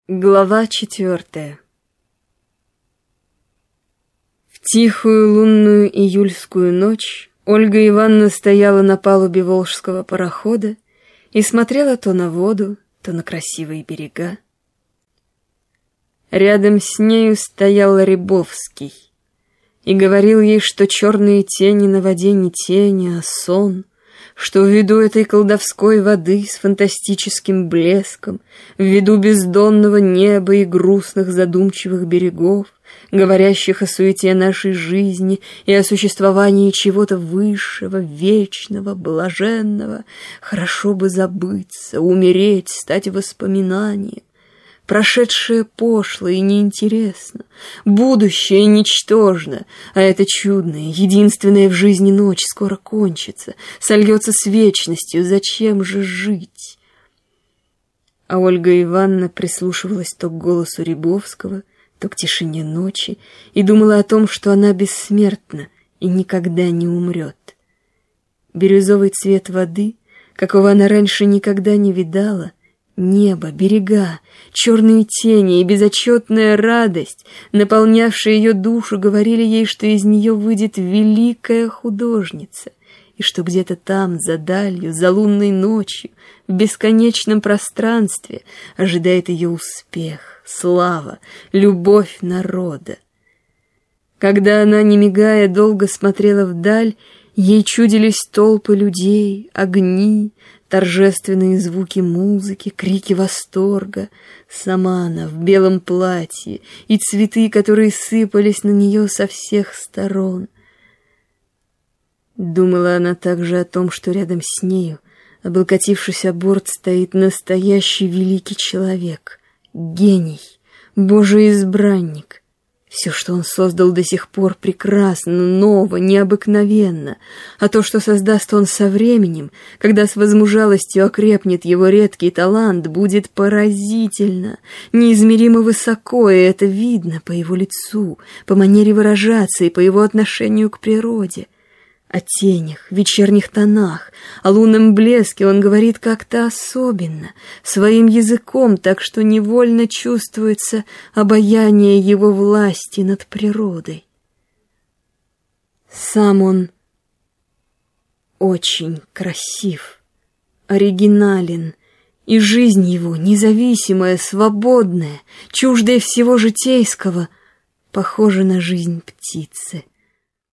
Глава 4. В тихую лунную июльскую ночь Ольга Ивановна стояла на палубе волжского парохода и смотрела то на воду, то на красивые берега. Рядом с нею стоял Рябовский и говорил ей, что черные тени на воде не тени, а сон, что ввиду этой колдовской воды с фантастическим блеском, ввиду бездонного неба и грустных задумчивых берегов, говорящих о суете нашей жизни и о существовании чего-то высшего, вечного, блаженного, хорошо бы забыться, умереть, стать воспоминанием. Прошедшее пошло и неинтересно, будущее ничтожно, а эта чудная, единственная в жизни ночь скоро кончится, сольется с вечностью, зачем же жить? А Ольга Ивановна прислушивалась то к голосу Рябовского, то к тишине ночи и думала о том, что она бессмертна и никогда не умрет. Бирюзовый цвет воды, какого она раньше никогда не видала, небо, берега, черные тени и безотчетная радость, наполнявшие ее душу, говорили ей, что из нее выйдет великая художница, и что где-то там, за далью, за лунной ночью, в бесконечном пространстве ожидает ее успех, слава, любовь народа. Когда она, не мигая, долго смотрела вдаль, ей чудились толпы людей, огни, торжественные звуки музыки, крики восторга, сама она в белом платье и цветы, которые сыпались на нее со всех сторон. Думала она также о том, что рядом с нею, облокотившись о борт, стоит настоящий великий человек, гений, Божий избранник. Все, что он создал до сих пор, прекрасно, ново, необыкновенно, а то, что создаст он со временем, когда с возмужалостью окрепнет его редкий талант, будет поразительно, неизмеримо высоко, и это видно по его лицу, по манере выражаться и по его отношению к природе. О тенях, вечерних тонах, о лунном блеске он говорит как-то особенно, своим языком, так что невольно чувствуется обаяние его власти над природой. Сам он очень красив, оригинален, и жизнь его, независимая, свободная, чуждая всего житейского, похожа на жизнь птицы.